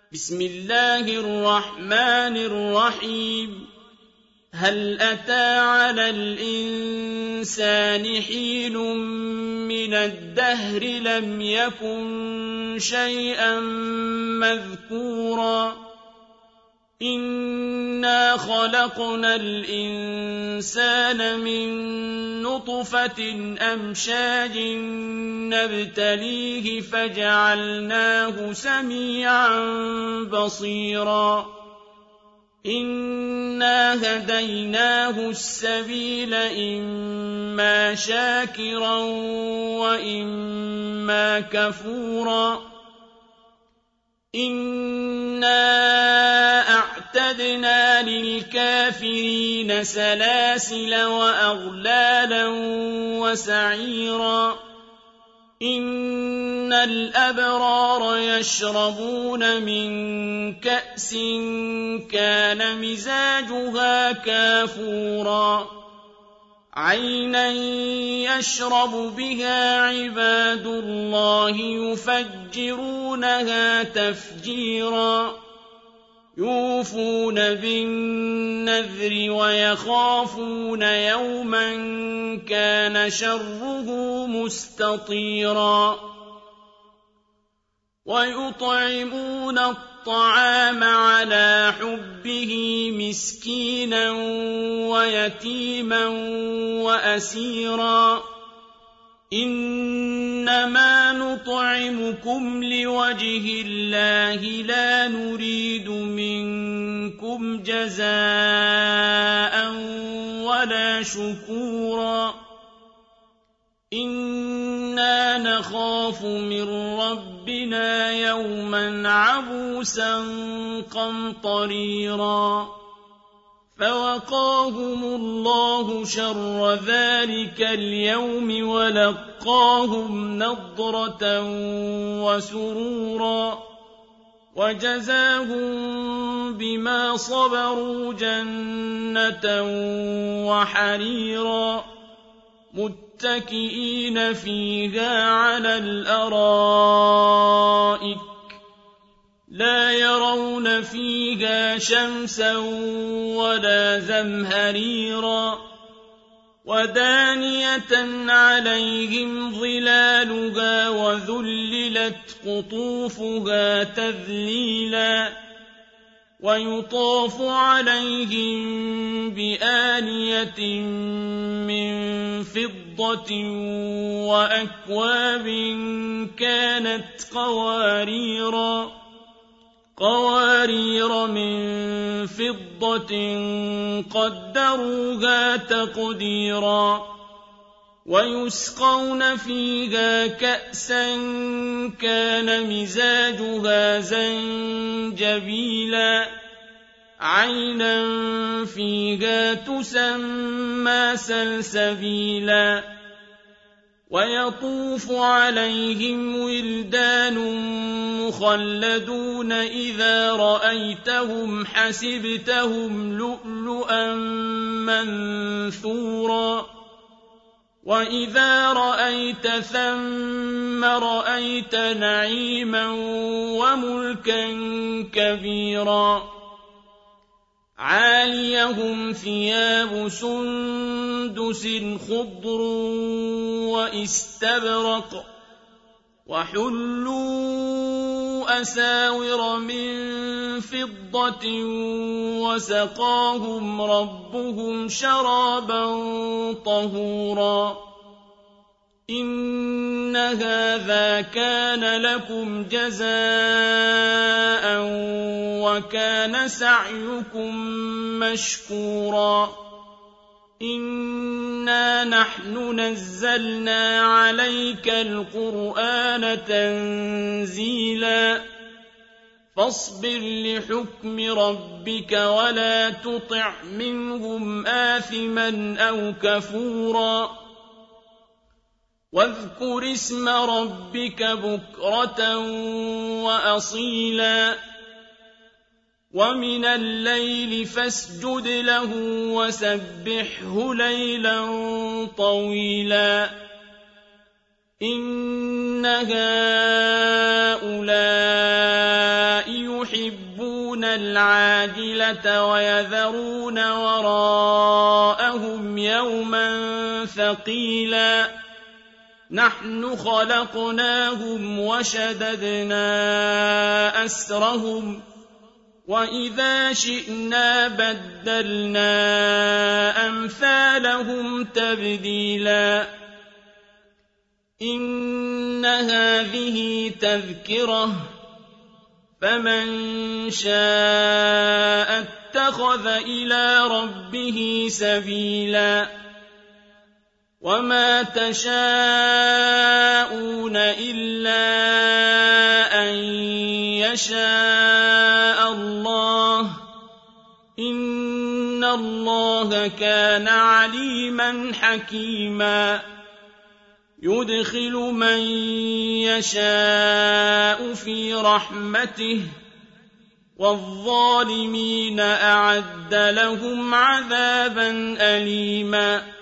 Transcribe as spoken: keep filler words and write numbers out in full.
بسم الله الرحمن الرحيم هل أتى على الإنسان حين من الدهر لم يكن شيئا مذكورا إنا خلقنا الإنسان من نطفة أمشاج نبتليه فجعلناه سميعا بصيرا إنا هديناه السبيل إما شاكرا وإما كفورا إنا أعتدنا للكافرين سلاسل وأغلالا وسعيرا إن الأبرار يشربون من كأس كان مزاجها كافورا عينا يشرب بها عباد الله يفجرونها تفجيرا يوفون بالنذر ويخافون يوما كان شره مستطيرا ويطعمون الطعام على حبه مسكينا ويتيما وأسيرا إنما نطعمكم لوجه الله لا نريد منكم جزاء ولا شكورا إنا نخاف من ربنا يوما عبوسا قمطريرا فوقاهم الله شر ذلك اليوم ولقاهم نضرة وسرورا وجزاهم بما صبروا جنة وحريرا متكئين فيها على الأرائك لا يرون فيها شمسا ولا زمهريرا ودانية عليهم ظلالها وذللت قطوفها تذليلا ويطاف عليهم بآنية من فضة وأكواب كانت قواريرا قوارير من فضة قدروها تقديرا ويسقون فيها كأسا كان مزاجها زنجبيلا عينا فيها تسمى سلسبيلا ويطوف عليهم ولدان مخلدون إذا رأيتهم حسبتهم لؤلؤا منثورا وإذا رأيت ثم رأيت نعيما وملكا كبيرا عاليهم ثياب سندس خضر واستبرق وحلوا أساور من فضة وسقاهم ربهم شرابا طهورا إن هذا كان لكم جزاء وكان سعيكم مشكورا إنا نحن نزلنا عليك القرآن تنزيلا فاصبر لحكم ربك ولا تطع منهم آثما أو كفورا واذكر اسم ربك بكرة وأصيلا ومن الليل فاسجد له وسبحه ليلا طويلا إن هؤلاء يحبون العاجلة ويذرون وراءهم يوما ثقيلا نحن خلقناهم وشددنا أسرهم وإذا شئنا بدلنا أمثالهم تبديلا إن هذه تذكرة فمن شاء اتخذ إلى ربه سبيلا وما تشاءون إلا أن يشاء الله إن الله كان عليما حكيما يدخل من يشاء في رحمته والظالمين أعد لهم عذابا أليما